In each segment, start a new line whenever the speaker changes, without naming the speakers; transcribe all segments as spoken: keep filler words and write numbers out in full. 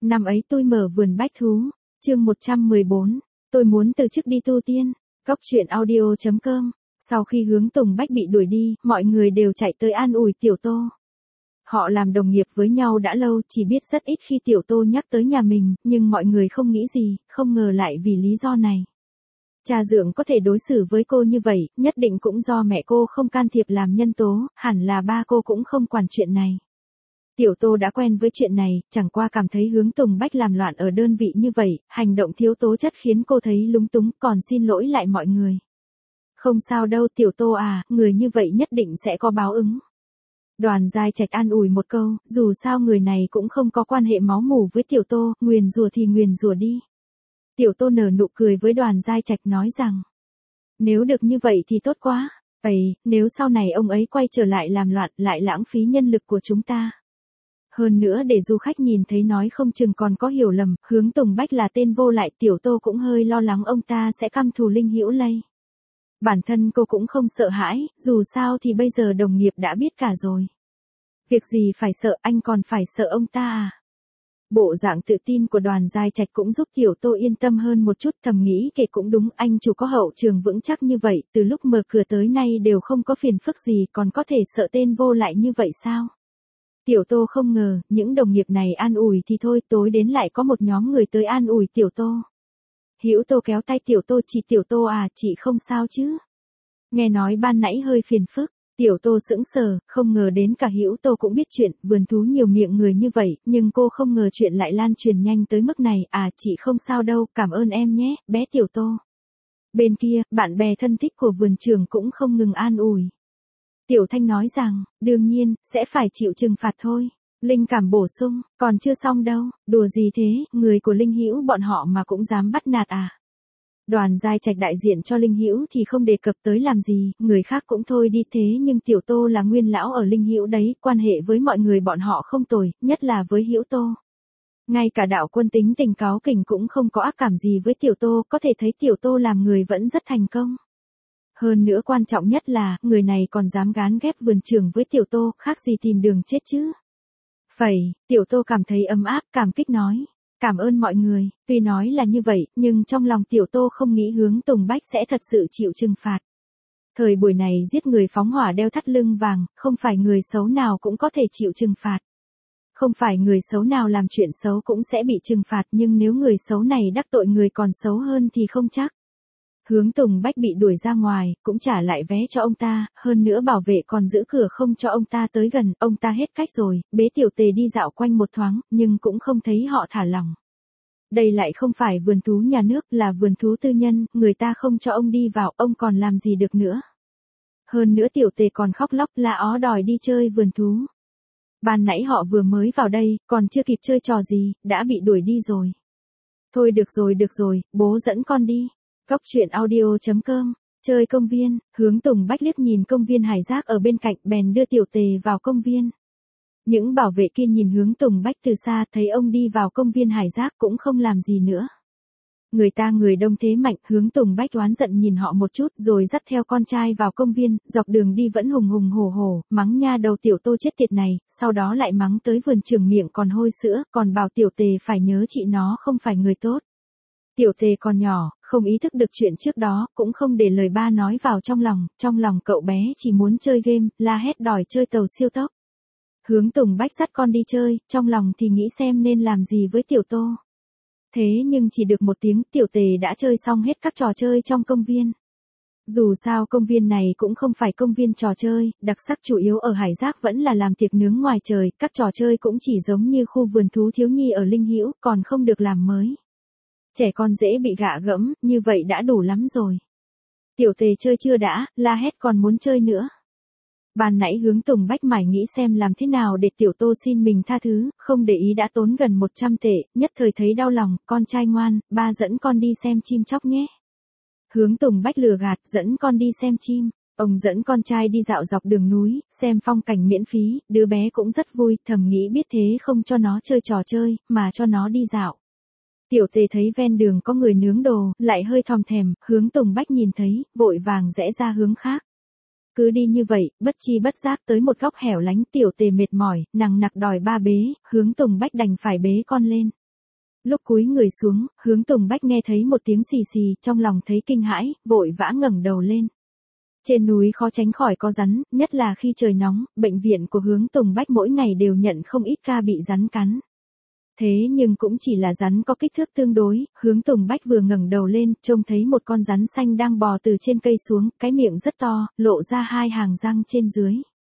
Năm ấy tôi mở vườn bách thú, chương một trăm mười bốn, tôi muốn từ chức đi tu tiên, góc truyện audio chấm com. Sau khi Hướng Tùng Bách bị đuổi đi, mọi người đều chạy tới an ủi Tiểu Tô. Họ làm đồng nghiệp với nhau đã lâu, chỉ biết rất ít khi Tiểu Tô nhắc tới nhà mình, nhưng mọi người không nghĩ gì, không ngờ lại vì lý do này. Cha dượng có thể đối xử với cô như vậy, nhất định cũng do mẹ cô không can thiệp làm nhân tố, hẳn là ba cô cũng không quản chuyện này. Tiểu Tô đã quen với chuyện này, chẳng qua cảm thấy Hướng Tùng Bách làm loạn ở đơn vị như vậy, hành động thiếu tố chất khiến cô thấy lúng túng, còn xin lỗi lại mọi người. Không sao đâu Tiểu Tô à, người như vậy nhất định sẽ có báo ứng. Đoàn Giai Trạch an ủi một câu, dù sao người này cũng không có quan hệ máu mủ với Tiểu Tô, nguyền rủa thì nguyền rủa đi. Tiểu Tô nở nụ cười với Đoàn Giai Trạch nói rằng, nếu được như vậy thì tốt quá, ấy, nếu sau này ông ấy quay trở lại làm loạn lại lãng phí nhân lực của chúng ta. Hơn nữa để du khách nhìn thấy nói không chừng còn có hiểu lầm, Hướng Tùng Bách là tên vô lại, Tiểu Tô cũng hơi lo lắng ông ta sẽ căm thù Linh Hữu Lây. Bản thân cô cũng không sợ hãi, dù sao thì bây giờ đồng nghiệp đã biết cả rồi. Việc gì phải sợ, anh còn phải sợ ông ta à? Bộ dạng tự tin của Đoàn Giai Trạch cũng giúp Tiểu Tô yên tâm hơn một chút, thầm nghĩ kể cũng đúng, anh chủ có hậu trường vững chắc như vậy, từ lúc mở cửa tới nay đều không có phiền phức gì, còn có thể sợ tên vô lại như vậy sao? Tiểu Tô không ngờ, những đồng nghiệp này an ủi thì thôi, tối đến lại có một nhóm người tới an ủi Tiểu Tô. Hữu Tô kéo tay Tiểu Tô, chị Tiểu Tô à, chị không sao chứ? Nghe nói ban nãy hơi phiền phức, Tiểu Tô sững sờ, không ngờ đến cả Hữu Tô cũng biết chuyện, vườn thú nhiều miệng người như vậy, nhưng cô không ngờ chuyện lại lan truyền nhanh tới mức này, à chị không sao đâu, cảm ơn em nhé, bé Tiểu Tô. Bên kia, bạn bè thân thích của vườn trưởng cũng không ngừng an ủi. Tiểu Thanh nói rằng, đương nhiên, sẽ phải chịu trừng phạt thôi. Linh Cảm bổ sung, còn chưa xong đâu, đùa gì thế, người của Linh Hữu bọn họ mà cũng dám bắt nạt à. Đoàn Giai Trạch đại diện cho Linh Hữu thì không đề cập tới làm gì, người khác cũng thôi đi thế nhưng Tiểu Tô là nguyên lão ở Linh Hữu đấy, quan hệ với mọi người bọn họ không tồi, nhất là với Hữu Tô. Ngay cả Đạo Quân tính tình cáu kỉnh cũng không có ác cảm gì với Tiểu Tô, có thể thấy Tiểu Tô làm người vẫn rất thành công. Hơn nữa quan trọng nhất là, người này còn dám gán ghép vườn trưởng với Tiểu Tô, khác gì tìm đường chết chứ. Phẩy, Tiểu Tô cảm thấy ấm áp, cảm kích nói. Cảm ơn mọi người, tuy nói là như vậy, nhưng trong lòng Tiểu Tô không nghĩ Hướng Tùng Bách sẽ thật sự chịu trừng phạt. Thời buổi này giết người phóng hỏa đeo thắt lưng vàng, không phải người xấu nào cũng có thể chịu trừng phạt. Không phải người xấu nào làm chuyện xấu cũng sẽ bị trừng phạt, nhưng nếu người xấu này đắc tội người còn xấu hơn thì không chắc. Hướng Tùng Bách bị đuổi ra ngoài, cũng trả lại vé cho ông ta, hơn nữa bảo vệ còn giữ cửa không cho ông ta tới gần, ông ta hết cách rồi, bế Tiểu Tề đi dạo quanh một thoáng, nhưng cũng không thấy họ thả lỏng. Đây lại không phải vườn thú nhà nước, là vườn thú tư nhân, người ta không cho ông đi vào, ông còn làm gì được nữa. Hơn nữa Tiểu Tề còn khóc lóc la ó đòi đi chơi vườn thú. Ban nãy họ vừa mới vào đây, còn chưa kịp chơi trò gì, đã bị đuổi đi rồi. Thôi được rồi được rồi, bố dẫn con đi. Góc truyện audio chấm com, chơi công viên, Hướng Tùng Bách liếc nhìn công viên Hải Giác ở bên cạnh, bèn đưa Tiểu Tề vào công viên. Những bảo vệ kia nhìn Hướng Tùng Bách từ xa, thấy ông đi vào công viên Hải Giác cũng không làm gì nữa. Người ta người đông thế mạnh, Hướng Tùng Bách oán giận nhìn họ một chút rồi dắt theo con trai vào công viên, dọc đường đi vẫn hùng hùng hổ hổ, mắng nha đầu Tiểu Tô chết tiệt này, sau đó lại mắng tới vườn trưởng miệng còn hôi sữa, còn bảo Tiểu Tề phải nhớ chị nó không phải người tốt. Tiểu Tề còn nhỏ, không ý thức được chuyện trước đó, cũng không để lời ba nói vào trong lòng, trong lòng cậu bé chỉ muốn chơi game, la hét đòi chơi tàu siêu tốc. Hướng Tùng Bách dắt con đi chơi, trong lòng thì nghĩ xem nên làm gì với Tiểu Tô. Thế nhưng chỉ được một tiếng, Tiểu Tề đã chơi xong hết các trò chơi trong công viên. Dù sao công viên này cũng không phải công viên trò chơi, đặc sắc chủ yếu ở Hải Giác vẫn là làm tiệc nướng ngoài trời, các trò chơi cũng chỉ giống như khu vườn thú thiếu nhi ở Linh Hữu, còn không được làm mới. Trẻ con dễ bị gạ gẫm, như vậy đã đủ lắm rồi. Tiểu Tề chơi chưa đã, la hét còn muốn chơi nữa. Ban nãy Hướng Tùng Bách mải nghĩ xem làm thế nào để Tiểu Tô xin mình tha thứ, không để ý đã tốn gần một trăm tệ, nhất thời thấy đau lòng, con trai ngoan, ba dẫn con đi xem chim chóc nhé. Hướng Tùng Bách lừa gạt, dẫn con đi xem chim. Ông dẫn con trai đi dạo dọc đường núi, xem phong cảnh miễn phí, đứa bé cũng rất vui, thầm nghĩ biết thế không cho nó chơi trò chơi, mà cho nó đi dạo. Tiểu Tề thấy ven đường có người nướng đồ, lại hơi thòm thèm, Hướng Tùng Bách nhìn thấy, vội vàng rẽ ra hướng khác. Cứ đi như vậy, bất chi bất giác tới một góc hẻo lánh, Tiểu Tề mệt mỏi, nằng nặc đòi ba bế, Hướng Tùng Bách đành phải bế con lên. Lúc cúi người xuống, Hướng Tùng Bách nghe thấy một tiếng xì xì, trong lòng thấy kinh hãi, vội vã ngẩng đầu lên. Trên núi khó tránh khỏi có rắn, nhất là khi trời nóng, bệnh viện của Hướng Tùng Bách mỗi ngày đều nhận không ít ca bị rắn cắn. Thế nhưng cũng chỉ là rắn có kích thước tương đối, Hướng Tùng Bách vừa ngẩng đầu lên, trông thấy một con rắn xanh đang bò từ trên cây xuống, cái miệng rất to, lộ ra hai hàng răng trên dưới.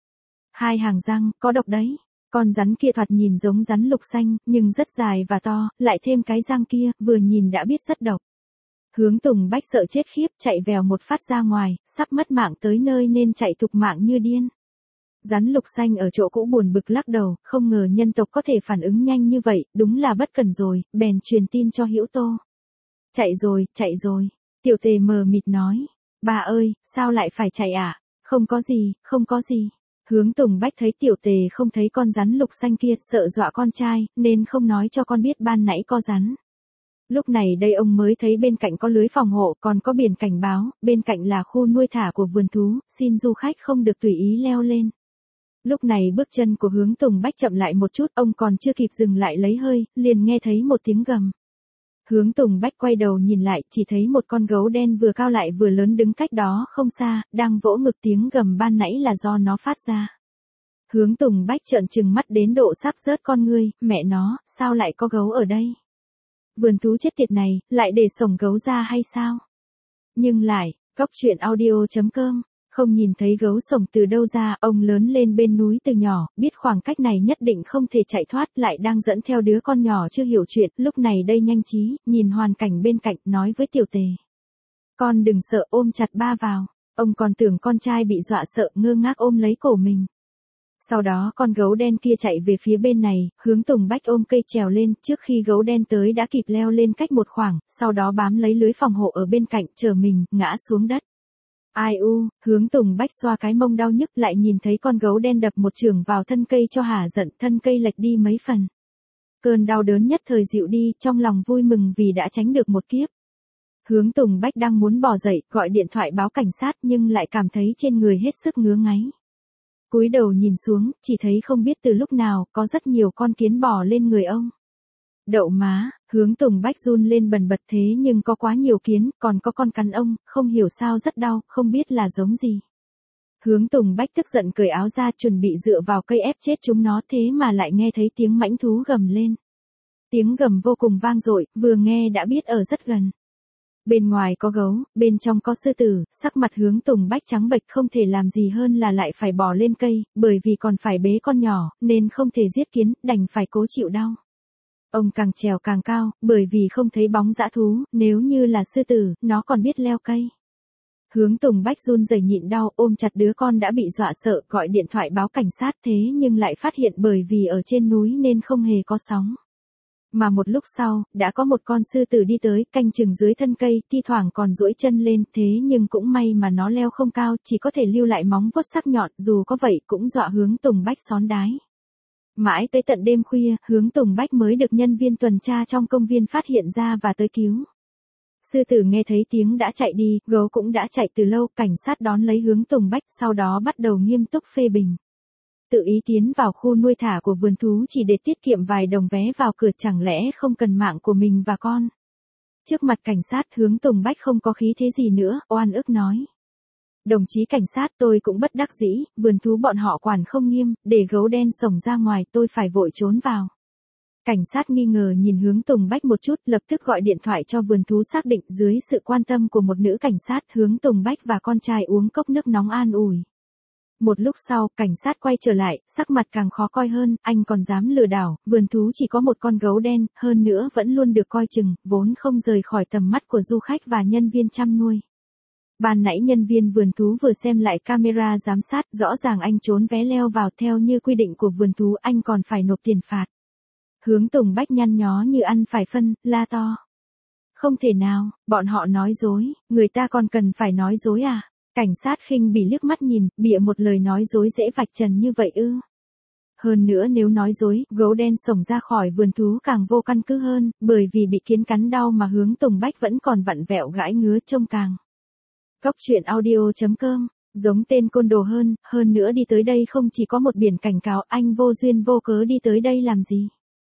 Hai hàng răng, có độc đấy. Con rắn kia thoạt nhìn giống rắn lục xanh, nhưng rất dài và to, lại thêm cái răng kia, vừa nhìn đã biết rất độc. Hướng Tùng Bách sợ chết khiếp, chạy vèo một phát ra ngoài, sắp mất mạng tới nơi nên chạy thục mạng như điên. Rắn lục xanh ở chỗ cũ buồn bực lắc đầu, không ngờ nhân tộc có thể phản ứng nhanh như vậy, đúng là bất cần rồi, bèn truyền tin cho Hữu Tô. Chạy rồi, chạy rồi. Tiểu Tề mờ mịt nói. Bà ơi, sao lại phải chạy ạ? À? Không có gì, không có gì. Hướng Tùng Bách thấy Tiểu Tề không thấy con rắn lục xanh kia, sợ dọa con trai, nên không nói cho con biết ban nãy có rắn. Lúc này đây ông mới thấy bên cạnh có lưới phòng hộ, còn có biển cảnh báo, bên cạnh là khu nuôi thả của vườn thú, xin du khách không được tùy ý leo lên. Lúc này bước chân của Hướng Tùng Bách chậm lại một chút, ông còn chưa kịp dừng lại lấy hơi, liền nghe thấy một tiếng gầm. Hướng Tùng Bách quay đầu nhìn lại, chỉ thấy một con gấu đen vừa cao lại vừa lớn đứng cách đó không xa, đang vỗ ngực, tiếng gầm ban nãy là do nó phát ra. Hướng Tùng Bách trợn trừng mắt đến độ sắp rớt con ngươi, mẹ nó, sao lại có gấu ở đây? Vườn thú chết tiệt này, lại để sổng gấu ra hay sao? Nhưng lại, Cóc Truyện Audio chấm com, không nhìn thấy gấu sổng từ đâu ra, ông lớn lên bên núi từ nhỏ, biết khoảng cách này nhất định không thể chạy thoát, lại đang dẫn theo đứa con nhỏ chưa hiểu chuyện, lúc này đây nhanh trí, nhìn hoàn cảnh bên cạnh, nói với Tiểu Tề. Con đừng sợ, ôm chặt ba vào. Ông còn tưởng con trai bị dọa sợ, ngơ ngác ôm lấy cổ mình. Sau đó con gấu đen kia chạy về phía bên này, Hướng Tùng Bách ôm cây trèo lên, trước khi gấu đen tới đã kịp leo lên cách một khoảng, sau đó bám lấy lưới phòng hộ ở bên cạnh, chờ mình, ngã xuống đất. Ai u, Hướng Tùng Bách xoa cái mông đau nhức, lại nhìn thấy con gấu đen đập một chưởng vào thân cây cho hả giận, thân cây lệch đi mấy phần. Cơn đau đớn nhất thời dịu đi, trong lòng vui mừng vì đã tránh được một kiếp. Hướng Tùng Bách đang muốn bò dậy, gọi điện thoại báo cảnh sát nhưng lại cảm thấy trên người hết sức ngứa ngáy. Cúi đầu nhìn xuống, chỉ thấy không biết từ lúc nào, có rất nhiều con kiến bò lên người ông. Đậu má, Hướng Tùng Bách run lên bần bật, thế nhưng có quá nhiều kiến, còn có con cắn ông, không hiểu sao rất đau, không biết là giống gì. Hướng Tùng Bách tức giận cởi áo ra, chuẩn bị dựa vào cây ép chết chúng nó, thế mà lại nghe thấy tiếng mãnh thú gầm lên. Tiếng gầm vô cùng vang dội, vừa nghe đã biết ở rất gần. Bên ngoài có gấu, bên trong có sư tử, sắc mặt Hướng Tùng Bách trắng bệch, không thể làm gì hơn là lại phải bò lên cây, bởi vì còn phải bế con nhỏ, nên không thể giết kiến, đành phải cố chịu đau. Ông càng trèo càng cao, bởi vì không thấy bóng dã thú, nếu như là sư tử, nó còn biết leo cây. Hướng Tùng Bách run rẩy nhịn đau, ôm chặt đứa con đã bị dọa sợ, gọi điện thoại báo cảnh sát, thế nhưng lại phát hiện bởi vì ở trên núi nên không hề có sóng. Mà một lúc sau, đã có một con sư tử đi tới, canh chừng dưới thân cây, thi thoảng còn duỗi chân lên, thế nhưng cũng may mà nó leo không cao, chỉ có thể lưu lại móng vuốt sắc nhọn, dù có vậy cũng dọa Hướng Tùng Bách xón đái. Mãi tới tận đêm khuya, Hướng Tùng Bách mới được nhân viên tuần tra trong công viên phát hiện ra và tới cứu. Sư tử nghe thấy tiếng đã chạy đi, gấu cũng đã chạy từ lâu, cảnh sát đón lấy Hướng Tùng Bách, sau đó bắt đầu nghiêm túc phê bình. Tự ý tiến vào khu nuôi thả của vườn thú chỉ để tiết kiệm vài đồng vé vào cửa, chẳng lẽ không cần mạng của mình và con. Trước mặt cảnh sát, Hướng Tùng Bách không có khí thế gì nữa, oan ức nói. Đồng chí cảnh sát, tôi cũng bất đắc dĩ, vườn thú bọn họ quản không nghiêm, để gấu đen xổng ra ngoài, tôi phải vội trốn vào. Cảnh sát nghi ngờ nhìn Hướng Tùng Bách một chút, lập tức gọi điện thoại cho vườn thú xác định, dưới sự quan tâm của một nữ cảnh sát, Hướng Tùng Bách và con trai uống cốc nước nóng an ủi. Một lúc sau, cảnh sát quay trở lại, sắc mặt càng khó coi hơn, anh còn dám lừa đảo, vườn thú chỉ có một con gấu đen, hơn nữa vẫn luôn được coi chừng, vốn không rời khỏi tầm mắt của du khách và nhân viên chăm nuôi. Ban nãy nhân viên vườn thú vừa xem lại camera giám sát, rõ ràng anh trốn vé leo vào, theo như quy định của vườn thú anh còn phải nộp tiền phạt. Hướng Tùng Bách nhăn nhó như ăn phải phân, la to. Không thể nào, bọn họ nói dối, người ta còn cần phải nói dối à? Cảnh sát khinh bỉ liếc mắt nhìn, bịa một lời nói dối dễ vạch trần như vậy ư? Hơn nữa nếu nói dối, gấu đen xổng ra khỏi vườn thú càng vô căn cứ hơn, bởi vì bị kiến cắn đau mà Hướng Tùng Bách vẫn còn vặn vẹo gãi ngứa trông càng. Cóc Truyện Audio chấm com, giống tên côn đồ hơn, hơn nữa đi tới đây không chỉ có một biển cảnh cáo, anh vô duyên vô cớ đi tới đây làm gì?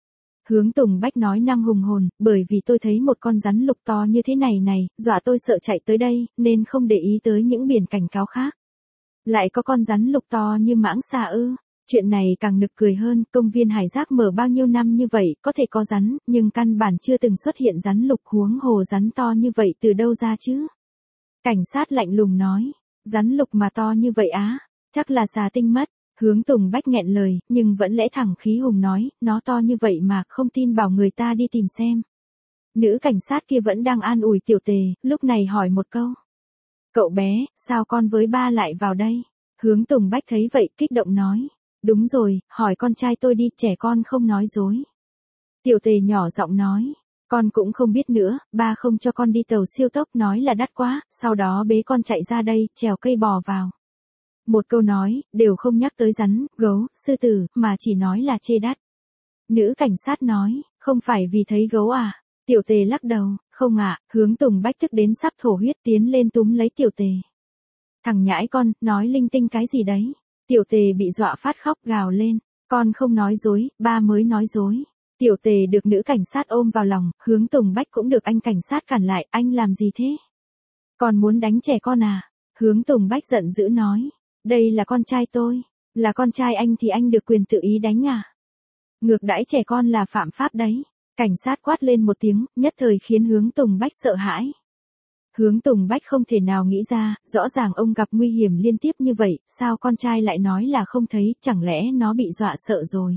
Hướng Tùng Bách nói năng hùng hồn, bởi vì tôi thấy một con rắn lục to như thế này này, dọa tôi sợ chạy tới đây, nên không để ý tới những biển cảnh cáo khác. Lại có con rắn lục to như mãng xà ư? Chuyện này càng nực cười hơn, công viên Hải Giác mở bao nhiêu năm như vậy, có thể có rắn, nhưng căn bản chưa từng xuất hiện rắn lục, huống hồ rắn to như vậy từ đâu ra chứ? Cảnh sát lạnh lùng nói, rắn lục mà to như vậy á, chắc là xà tinh mất. Hướng Tùng Bách nghẹn lời, nhưng vẫn lẽ thẳng khí hùng nói, nó to như vậy mà không tin bảo người ta đi tìm xem. Nữ cảnh sát kia vẫn đang an ủi Tiểu Tề, lúc này hỏi một câu. Cậu bé, sao con với ba lại vào đây? Hướng Tùng Bách thấy vậy kích động nói. Đúng rồi, hỏi con trai tôi đi, trẻ con không nói dối. Tiểu Tề nhỏ giọng nói. Con cũng không biết nữa, ba không cho con đi tàu siêu tốc nói là đắt quá, sau đó bế con chạy ra đây, trèo cây bò vào. Một câu nói, đều không nhắc tới rắn, gấu, sư tử, mà chỉ nói là chê đắt. Nữ cảnh sát nói, không phải vì thấy gấu à? Tiểu Tề lắc đầu, không ạ, à, Hướng Tùng Bách thức đến sắp thổ huyết tiến lên túm lấy Tiểu Tề. Thằng nhãi con, nói linh tinh cái gì đấy? Tiểu Tề bị dọa phát khóc gào lên, con không nói dối, ba mới nói dối. Tiểu Tề được nữ cảnh sát ôm vào lòng, Hướng Tùng Bách cũng được anh cảnh sát cản lại, anh làm gì thế? Còn muốn đánh trẻ con à? Hướng Tùng Bách giận dữ nói. Đây là con trai tôi, là con trai anh thì anh được quyền tự ý đánh à? Ngược đãi trẻ con là phạm pháp đấy. Cảnh sát quát lên một tiếng, nhất thời khiến Hướng Tùng Bách sợ hãi. Hướng Tùng Bách không thể nào nghĩ ra, rõ ràng ông gặp nguy hiểm liên tiếp như vậy, sao con trai lại nói là không thấy, chẳng lẽ nó bị dọa sợ rồi.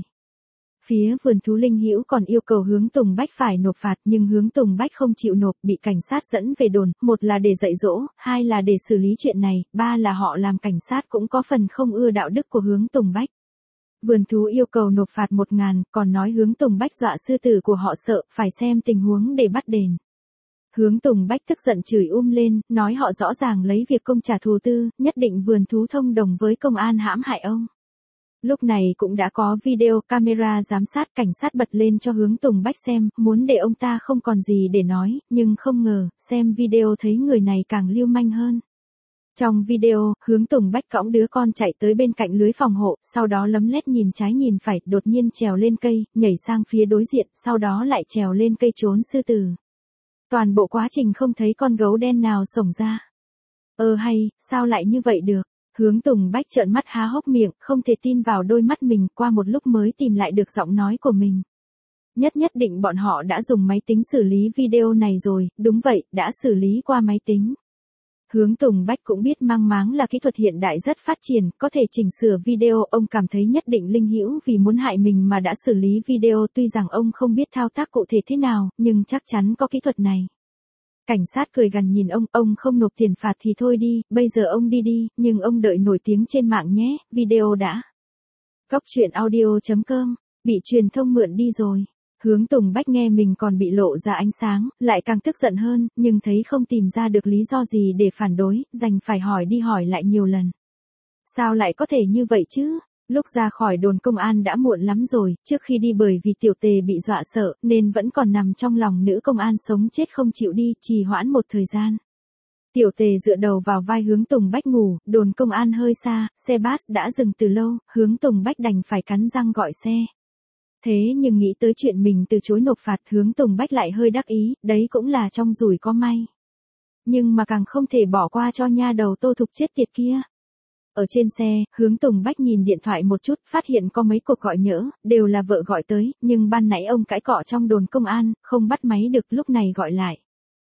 Phía vườn thú Linh Hữu còn yêu cầu Hướng Tùng Bách phải nộp phạt, nhưng Hướng Tùng Bách không chịu nộp, bị cảnh sát dẫn về đồn, một là để dạy dỗ, hai là để xử lý chuyện này, ba là họ làm cảnh sát cũng có phần không ưa đạo đức của Hướng Tùng Bách. Vườn thú yêu cầu nộp phạt một ngàn, còn nói Hướng Tùng Bách dọa sư tử của họ sợ, phải xem tình huống để bắt đền. Hướng Tùng Bách tức giận chửi um lên, nói họ rõ ràng lấy việc công trả thù tư, nhất định vườn thú thông đồng với công an hãm hại ông. Lúc này cũng đã có video camera giám sát, cảnh sát bật lên cho Hướng Tùng Bách xem, muốn để ông ta không còn gì để nói, nhưng không ngờ, xem video thấy người này càng lưu manh hơn. Trong video, Hướng Tùng Bách cõng đứa con chạy tới bên cạnh lưới phòng hộ, sau đó lấm lét nhìn trái nhìn phải, đột nhiên trèo lên cây, nhảy sang phía đối diện, sau đó lại trèo lên cây trốn sư tử. Toàn bộ quá trình không thấy con gấu đen nào xổng ra. Ơ hay, sao lại như vậy được? Hướng Tùng Bách trợn mắt há hốc miệng, không thể tin vào đôi mắt mình, qua một lúc mới tìm lại được giọng nói của mình. Nhất nhất định bọn họ đã dùng máy tính xử lý video này rồi, đúng vậy, đã xử lý qua máy tính. Hướng Tùng Bách cũng biết mang máng là kỹ thuật hiện đại rất phát triển, có thể chỉnh sửa video, ông cảm thấy nhất định Linh Hữu vì muốn hại mình mà đã xử lý video, tuy rằng ông không biết thao tác cụ thể thế nào, nhưng chắc chắn có kỹ thuật này. Cảnh sát cười gằn nhìn ông, ông không nộp tiền phạt thì thôi đi, bây giờ ông đi đi, nhưng ông đợi nổi tiếng trên mạng nhé, video đã. Góc truyện audio chấm com, bị truyền thông mượn đi rồi. Hướng Tùng Bách nghe mình còn bị lộ ra ánh sáng, lại càng tức giận hơn, nhưng thấy không tìm ra được lý do gì để phản đối, đành phải hỏi đi hỏi lại nhiều lần. Sao lại có thể như vậy chứ? Lúc ra khỏi đồn công an đã muộn lắm rồi, trước khi đi bởi vì Tiểu Tề bị dọa sợ, nên vẫn còn nằm trong lòng nữ công an sống chết không chịu đi, trì hoãn một thời gian. Tiểu Tề dựa đầu vào vai Hướng Tùng Bách ngủ, đồn công an hơi xa, xe bus đã dừng từ lâu, Hướng Tùng Bách đành phải cắn răng gọi xe. Thế nhưng nghĩ tới chuyện mình từ chối nộp phạt, Hướng Tùng Bách lại hơi đắc ý, đấy cũng là trong rủi có may. Nhưng mà càng không thể bỏ qua cho nha đầu Tô Thục chết tiệt kia. Ở trên xe, Hướng Tùng Bách nhìn điện thoại một chút, phát hiện có mấy cuộc gọi nhỡ, đều là vợ gọi tới, nhưng ban nãy ông cãi cọ trong đồn công an, không bắt máy được, lúc này gọi lại.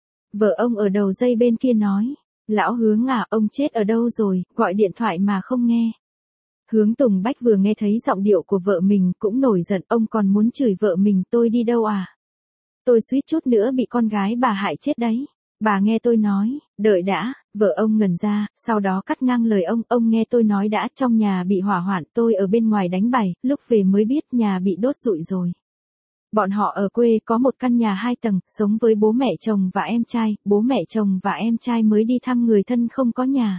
Vợ ông ở đầu dây bên kia nói, lão Hướng à, ông chết ở đâu rồi, gọi điện thoại mà không nghe. Hướng Tùng Bách vừa nghe thấy giọng điệu của vợ mình cũng nổi giận, ông còn muốn chửi vợ mình, tôi đi đâu à? Tôi suýt chút nữa bị con gái bà hại chết đấy. Bà nghe tôi nói, đợi đã, vợ ông ngẩn ra, sau đó cắt ngang lời ông, ông nghe tôi nói đã, trong nhà bị hỏa hoạn, tôi ở bên ngoài đánh bài, lúc về mới biết nhà bị đốt rụi rồi. Bọn họ ở quê có một căn nhà hai tầng, sống với bố mẹ chồng và em trai, bố mẹ chồng và em trai mới đi thăm người thân không có nhà.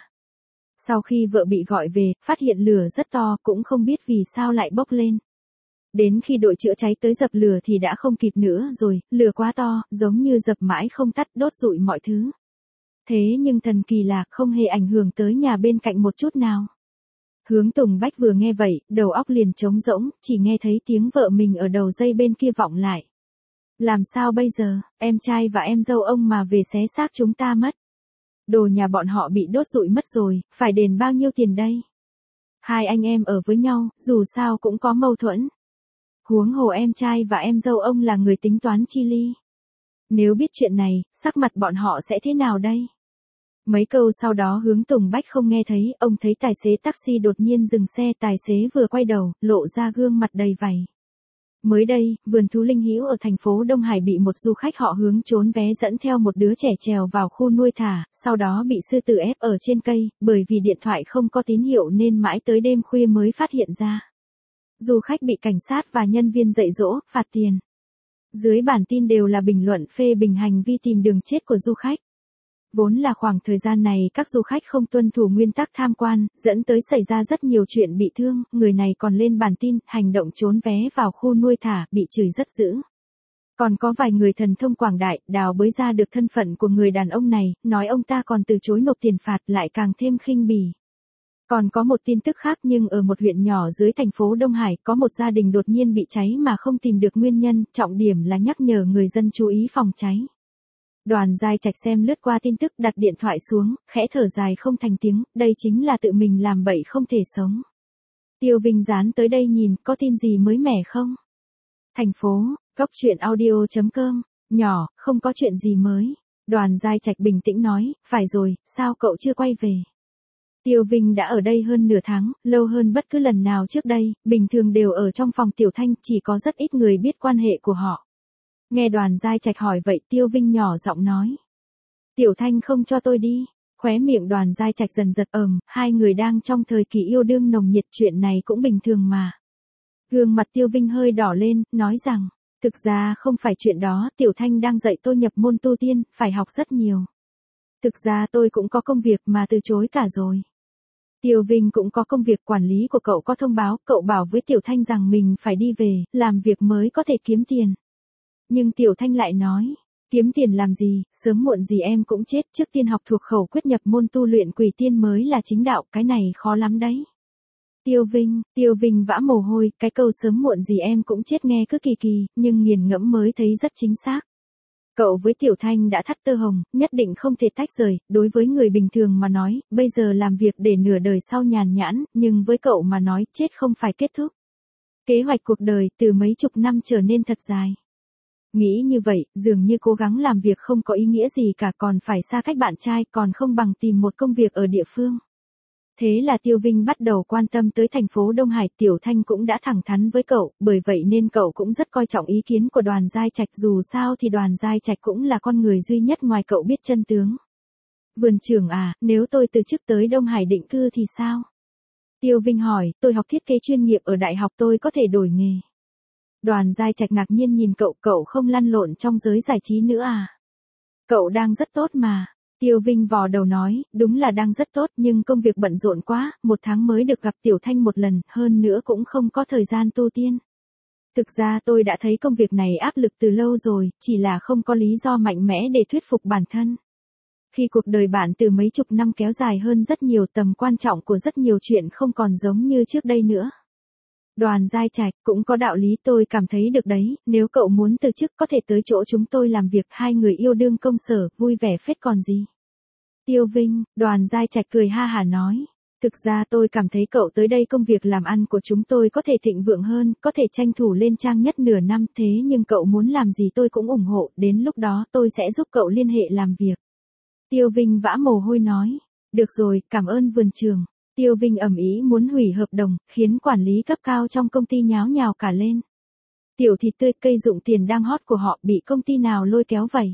Sau khi vợ bị gọi về, phát hiện lửa rất to, cũng không biết vì sao lại bốc lên. Đến khi đội chữa cháy tới dập lửa thì đã không kịp nữa rồi, lửa quá to, giống như dập mãi không tắt, đốt rụi mọi thứ. Thế nhưng thần kỳ là không hề ảnh hưởng tới nhà bên cạnh một chút nào. Hướng Tùng Bách vừa nghe vậy, đầu óc liền trống rỗng, chỉ nghe thấy tiếng vợ mình ở đầu dây bên kia vọng lại. Làm sao bây giờ, em trai và em dâu ông mà về xé xác chúng ta mất. Đồ nhà bọn họ bị đốt rụi mất rồi, phải đền bao nhiêu tiền đây? Hai anh em ở với nhau, dù sao cũng có mâu thuẫn. Huống hồ em trai và em dâu ông là người tính toán chi ly. Nếu biết chuyện này, sắc mặt bọn họ sẽ thế nào đây? Mấy câu sau đó Hướng Tùng Bách không nghe thấy, ông thấy tài xế taxi đột nhiên dừng xe, tài xế vừa quay đầu, lộ ra gương mặt đầy vảy. Mới đây, vườn thú Linh Hữu ở thành phố Đông Hải bị một du khách họ Hướng trốn vé dẫn theo một đứa trẻ trèo vào khu nuôi thả, sau đó bị sư tử ép ở trên cây, bởi vì điện thoại không có tín hiệu nên mãi tới đêm khuya mới phát hiện ra. Du khách bị cảnh sát và nhân viên dạy dỗ, phạt tiền. Dưới bản tin đều là bình luận phê bình hành vi tìm đường chết của du khách. Vốn là khoảng thời gian này các du khách không tuân thủ nguyên tắc tham quan, dẫn tới xảy ra rất nhiều chuyện bị thương, người này còn lên bản tin, hành động trốn vé vào khu nuôi thả, bị chửi rất dữ. Còn có vài người thần thông quảng đại, đào bới ra được thân phận của người đàn ông này, nói ông ta còn từ chối nộp tiền phạt lại càng thêm khinh bỉ. Còn có một tin tức khác nhưng ở một huyện nhỏ dưới thành phố Đông Hải, có một gia đình đột nhiên bị cháy mà không tìm được nguyên nhân, trọng điểm là nhắc nhở người dân chú ý phòng cháy. Đoàn Giai Trạch xem lướt qua tin tức đặt điện thoại xuống, khẽ thở dài không thành tiếng, đây chính là tự mình làm bậy không thể sống. Tiêu Vinh dán tới đây nhìn, có tin gì mới mẻ không? Thành phố, góc chuyện audio chấm com, nhỏ, không có chuyện gì mới. Đoàn Giai Trạch bình tĩnh nói, phải rồi, sao cậu chưa quay về? Tiêu Vinh đã ở đây hơn nửa tháng, lâu hơn bất cứ lần nào trước đây, bình thường đều ở trong phòng Tiểu Thanh, chỉ có rất ít người biết quan hệ của họ. Nghe Đoàn Giai Trạch hỏi vậy Tiêu Vinh nhỏ giọng nói. Tiểu Thanh không cho tôi đi, khóe miệng Đoàn Giai Trạch dần giật ầm, hai người đang trong thời kỳ yêu đương nồng nhiệt, chuyện này cũng bình thường mà. Gương mặt Tiêu Vinh hơi đỏ lên, nói rằng, thực ra không phải chuyện đó, Tiểu Thanh đang dạy tôi nhập môn tu tiên, phải học rất nhiều. Thực ra tôi cũng có công việc mà từ chối cả rồi. Tiêu Vinh cũng có công việc, quản lý của cậu có thông báo, cậu bảo với Tiểu Thanh rằng mình phải đi về, làm việc mới có thể kiếm tiền. Nhưng Tiểu Thanh lại nói, kiếm tiền làm gì, sớm muộn gì em cũng chết, trước tiên học thuộc khẩu quyết nhập môn tu luyện quỷ tiên mới là chính đạo, cái này khó lắm đấy. Tiêu Vinh, Tiêu Vinh vã mồ hôi, cái câu sớm muộn gì em cũng chết nghe cứ kỳ kỳ, nhưng nghiền ngẫm mới thấy rất chính xác. Cậu với Tiểu Thanh đã thắt tơ hồng, nhất định không thể tách rời, đối với người bình thường mà nói, bây giờ làm việc để nửa đời sau nhàn nhãn, nhưng với cậu mà nói, chết không phải kết thúc. Kế hoạch cuộc đời từ mấy chục năm trở nên thật dài. Nghĩ như vậy, dường như cố gắng làm việc không có ý nghĩa gì cả, còn phải xa cách bạn trai, còn không bằng tìm một công việc ở địa phương. Thế là Tiêu Vinh bắt đầu quan tâm tới thành phố Đông Hải, Tiểu Thanh cũng đã thẳng thắn với cậu, bởi vậy nên cậu cũng rất coi trọng ý kiến của Đoàn Giai Trạch, dù sao thì Đoàn Giai Trạch cũng là con người duy nhất ngoài cậu biết chân tướng. Vườn trưởng à, nếu tôi từ chức tới Đông Hải định cư thì sao? Tiêu Vinh hỏi, tôi học thiết kế chuyên nghiệp ở đại học, tôi có thể đổi nghề. Đoàn Giai Trạch ngạc nhiên nhìn cậu, cậu không lăn lộn trong giới giải trí nữa à? Cậu đang rất tốt mà. Tiêu Vinh vò đầu nói, đúng là đang rất tốt nhưng công việc bận rộn quá, một tháng mới được gặp Tiểu Thanh một lần, hơn nữa cũng không có thời gian tu tiên. Thực ra tôi đã thấy công việc này áp lực từ lâu rồi, chỉ là không có lý do mạnh mẽ để thuyết phục bản thân. Khi cuộc đời bạn từ mấy chục năm kéo dài hơn rất nhiều, tầm quan trọng của rất nhiều chuyện không còn giống như trước đây nữa. Đoàn Giai Trạch, cũng có đạo lý, tôi cảm thấy được đấy, nếu cậu muốn từ chức có thể tới chỗ chúng tôi làm việc, hai người yêu đương công sở, vui vẻ phết còn gì. Tiêu Vinh, Đoàn Giai Trạch cười ha hả nói, thực ra tôi cảm thấy cậu tới đây công việc làm ăn của chúng tôi có thể thịnh vượng hơn, có thể tranh thủ lên trang nhất nửa năm, thế nhưng cậu muốn làm gì tôi cũng ủng hộ, đến lúc đó tôi sẽ giúp cậu liên hệ làm việc. Tiêu Vinh vã mồ hôi nói, được rồi, cảm ơn vườn trường. Tiêu Vinh ầm ĩ muốn hủy hợp đồng, khiến quản lý cấp cao trong công ty nháo nhào cả lên. Tiểu thịt tươi, cây dụng tiền đang hot của họ bị công ty nào lôi kéo vậy?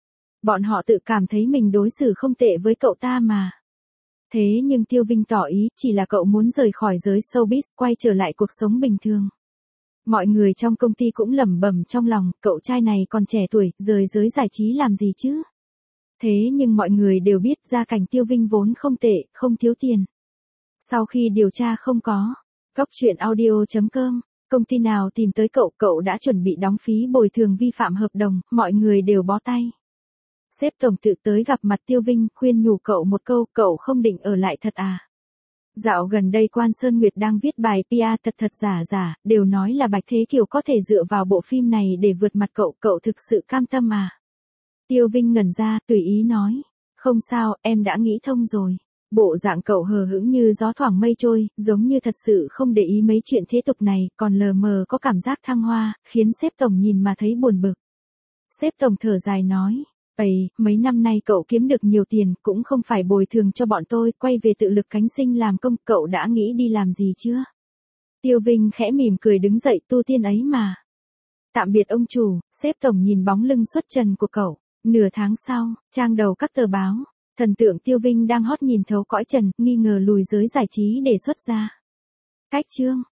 Bọn họ tự cảm thấy mình đối xử không tệ với cậu ta mà. Thế nhưng Tiêu Vinh tỏ ý, chỉ là cậu muốn rời khỏi giới showbiz, quay trở lại cuộc sống bình thường. Mọi người trong công ty cũng lẩm bẩm trong lòng, cậu trai này còn trẻ tuổi, rời giới giải trí làm gì chứ? Thế nhưng mọi người đều biết gia cảnh Tiêu Vinh vốn không tệ, không thiếu tiền. Sau khi điều tra không có, góc chuyện audio chấm com, công ty nào tìm tới cậu, cậu đã chuẩn bị đóng phí bồi thường vi phạm hợp đồng, mọi người đều bó tay. Sếp tổng tự tới gặp mặt Tiêu Vinh, khuyên nhủ cậu một câu, cậu không định ở lại thật à? Dạo gần đây Quan Sơn Nguyệt đang viết bài pê e thật thật giả giả, đều nói là Bạch Thế Kiều có thể dựa vào bộ phim này để vượt mặt cậu, cậu thực sự cam tâm à? Tiêu Vinh ngẩn ra, tùy ý nói. Không sao, em đã nghĩ thông rồi. Bộ dạng cậu hờ hững như gió thoảng mây trôi, giống như thật sự không để ý mấy chuyện thế tục này, còn lờ mờ có cảm giác thăng hoa, khiến sếp tổng nhìn mà thấy buồn bực. Sếp tổng thở dài nói. Ây, mấy năm nay cậu kiếm được nhiều tiền, cũng không phải bồi thường cho bọn tôi, quay về tự lực cánh sinh làm công, cậu đã nghĩ đi làm gì chưa? Tiêu Vinh khẽ mỉm cười đứng dậy, tu tiên ấy mà. Tạm biệt ông chủ, sếp tổng nhìn bóng lưng xuất trần của cậu. Nửa tháng sau, trang đầu các tờ báo, thần tượng Tiêu Vinh đang hot nhìn thấu cõi trần, nghi ngờ lùi giới giải trí để xuất ra. Cách chương.